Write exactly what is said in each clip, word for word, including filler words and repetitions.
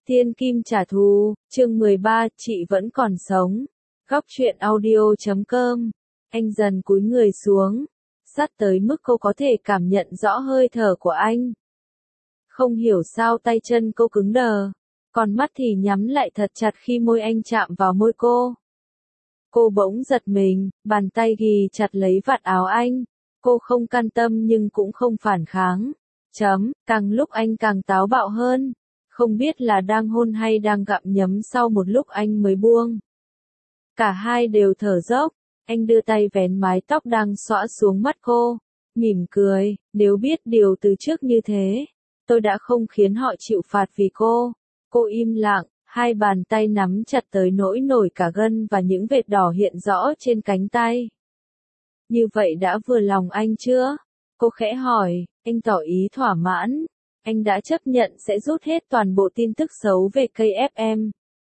Thiên kim trả thù, chương mười ba, chị vẫn còn sống. Góc truyện audio chấm com. Anh dần cúi người xuống, sát tới mức cô có thể cảm nhận rõ hơi thở của anh. Không hiểu sao tay chân cô cứng đờ, còn mắt thì nhắm lại thật chặt khi môi anh chạm vào môi cô. Cô bỗng giật mình, bàn tay ghì chặt lấy vạt áo anh. Cô không can tâm nhưng cũng không phản kháng. Chấm, càng lúc anh càng táo bạo hơn. Không biết là đang hôn hay đang gặm nhấm, sau một lúc anh mới buông. Cả hai đều thở dốc, anh đưa tay vén mái tóc đang xõa xuống mắt cô, mỉm cười, nếu biết điều từ trước như thế, tôi đã không khiến họ chịu phạt vì cô. Cô im lặng, hai bàn tay nắm chặt tới nỗi nổi cả gân và những vệt đỏ hiện rõ trên cánh tay. Như vậy đã vừa lòng anh chưa? Cô khẽ hỏi, anh tỏ ý thỏa mãn. Anh đã chấp nhận sẽ rút hết toàn bộ tin tức xấu về ca ép em.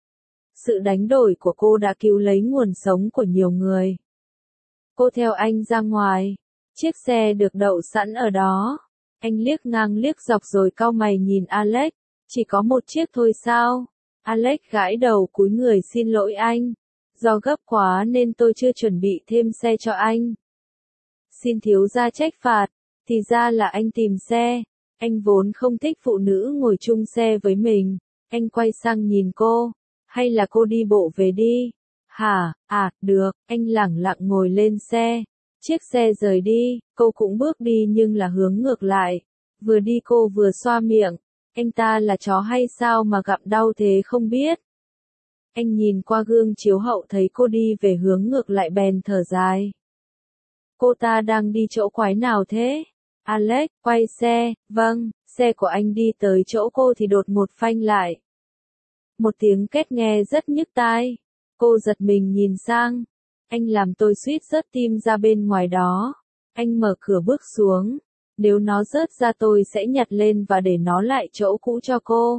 Sự đánh đổi của cô đã cứu lấy nguồn sống của nhiều người. Cô theo anh ra ngoài. Chiếc xe được đậu sẵn ở đó. Anh liếc ngang liếc dọc rồi cau mày nhìn Alex. Chỉ có một chiếc thôi sao? Alex gãi đầu cúi người xin lỗi anh. Do gấp quá nên tôi chưa chuẩn bị thêm xe cho anh. Xin thiếu gia trách phạt. Thì ra là anh tìm xe. Anh vốn không thích phụ nữ ngồi chung xe với mình. Anh quay sang nhìn cô. Hay là cô đi bộ về đi? Hả? À, được. Anh lẳng lặng ngồi lên xe. Chiếc xe rời đi, cô cũng bước đi nhưng là hướng ngược lại. Vừa đi cô vừa xoa miệng. Anh ta là chó hay sao mà gặm đau thế không biết. Anh nhìn qua gương chiếu hậu thấy cô đi về hướng ngược lại bèn thở dài. Cô ta đang đi chỗ quái nào thế? Alex, quay xe. Vâng, xe của anh đi tới chỗ cô thì đột ngột phanh lại. Một tiếng két nghe rất nhức tai. Cô giật mình nhìn sang. Anh làm tôi suýt rớt tim ra bên ngoài đó. Anh mở cửa bước xuống. Nếu nó rớt ra tôi sẽ nhặt lên và để nó lại chỗ cũ cho cô.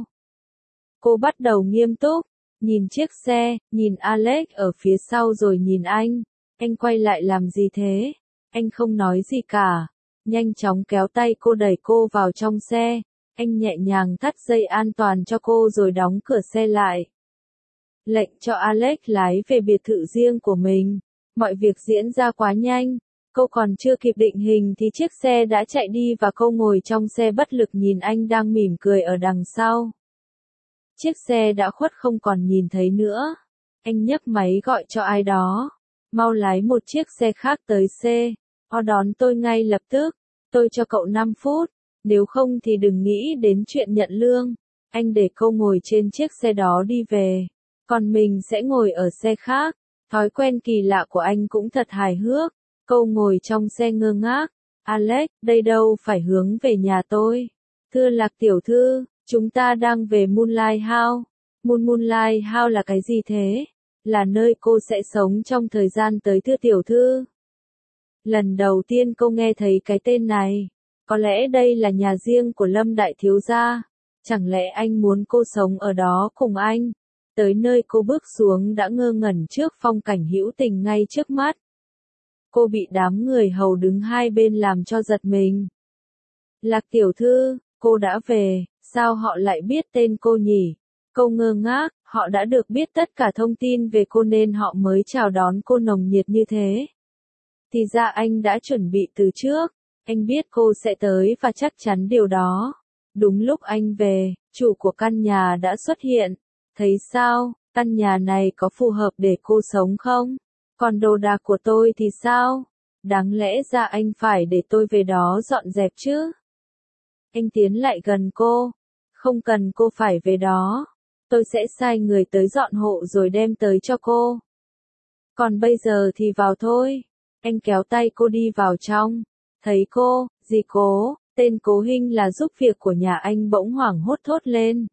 Cô bắt đầu nghiêm túc. Nhìn chiếc xe, nhìn Alex ở phía sau rồi nhìn anh. Anh quay lại làm gì thế? Anh không nói gì cả. Nhanh chóng kéo tay cô đẩy cô vào trong xe. Anh nhẹ nhàng thắt dây an toàn cho cô rồi đóng cửa xe lại. Lệnh cho Alex lái về biệt thự riêng của mình. Mọi việc diễn ra quá nhanh. Cô còn chưa kịp định hình thì chiếc xe đã chạy đi và cô ngồi trong xe bất lực nhìn anh đang mỉm cười ở đằng sau. Chiếc xe đã khuất không còn nhìn thấy nữa. Anh nhấc máy gọi cho ai đó. Mau lái một chiếc xe khác tới C. O đón tôi ngay lập tức. Tôi cho cậu năm phút. Nếu không thì đừng nghĩ đến chuyện nhận lương. Anh để cô ngồi trên chiếc xe đó đi về. Còn mình sẽ ngồi ở xe khác. Thói quen kỳ lạ của anh cũng thật hài hước. Cô ngồi trong xe ngơ ngác. Alex, đây đâu phải hướng về nhà tôi. Thưa Lạc tiểu thư, chúng ta đang về Moonlight House. Moon Moonlight House là cái gì thế? Là nơi cô sẽ sống trong thời gian tới thưa tiểu thư. Lần đầu tiên cô nghe thấy cái tên này. Có lẽ đây là nhà riêng của Lâm đại thiếu gia. Chẳng lẽ anh muốn cô sống ở đó cùng anh? Tới nơi cô bước xuống đã ngơ ngẩn trước phong cảnh hữu tình ngay trước mắt. Cô bị đám người hầu đứng hai bên làm cho giật mình. Lạc tiểu thư, cô đã về, sao họ lại biết tên cô nhỉ? Cô ngơ ngác, họ đã được biết tất cả thông tin về cô nên họ mới chào đón cô nồng nhiệt như thế. Thì ra anh đã chuẩn bị từ trước. Anh biết cô sẽ tới và chắc chắn điều đó. Đúng lúc anh về, chủ của căn nhà đã xuất hiện. Thấy sao, căn nhà này có phù hợp để cô sống không? Còn đồ đạc của tôi thì sao? Đáng lẽ ra anh phải để tôi về đó dọn dẹp chứ? Anh tiến lại gần cô. Không cần cô phải về đó. Tôi sẽ sai người tới dọn hộ rồi đem tới cho cô. Còn bây giờ thì vào thôi. Anh kéo tay cô đi vào trong. Thấy cô, dì Cố, tên Cố Hinh là giúp việc của nhà anh bỗng hoảng hốt thốt lên.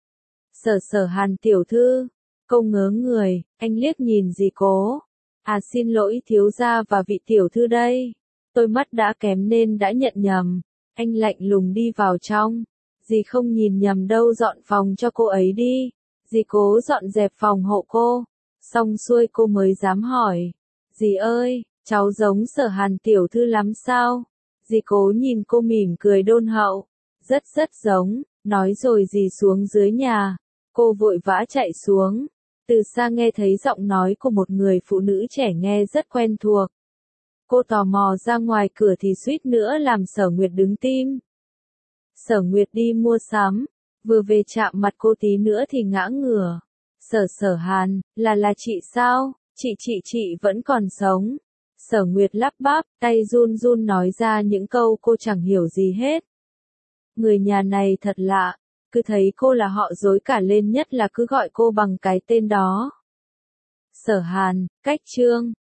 Sở Sở Hàn tiểu thư. Cô ngớ người, anh liếc nhìn dì Cố. À xin lỗi thiếu gia và vị tiểu thư đây. Tôi mắt đã kém nên đã nhận nhầm. Anh lạnh lùng đi vào trong. Dì không nhìn nhầm đâu, dọn phòng cho cô ấy đi. Dì Cố dọn dẹp phòng hộ cô. Xong xuôi cô mới dám hỏi. Dì ơi, cháu giống Sở Hàn tiểu thư lắm sao? Dì Cố nhìn cô mỉm cười đôn hậu. Rất rất giống, nói rồi dì xuống dưới nhà. Cô vội vã chạy xuống. Từ xa nghe thấy giọng nói của một người phụ nữ trẻ nghe rất quen thuộc. Cô tò mò ra ngoài cửa thì suýt nữa làm Sở Nguyệt đứng tim. Sở Nguyệt đi mua sắm, vừa về chạm mặt cô tí nữa thì ngã ngửa. Sở Sở Hàn, là là chị sao? Chị chị chị vẫn còn sống. Sở Nguyệt lắp bắp, tay run run nói ra những câu cô chẳng hiểu gì hết. Người nhà này thật lạ, cứ thấy cô là họ dối cả lên, nhất là cứ gọi cô bằng cái tên đó. Sở Hàn, cách Trương.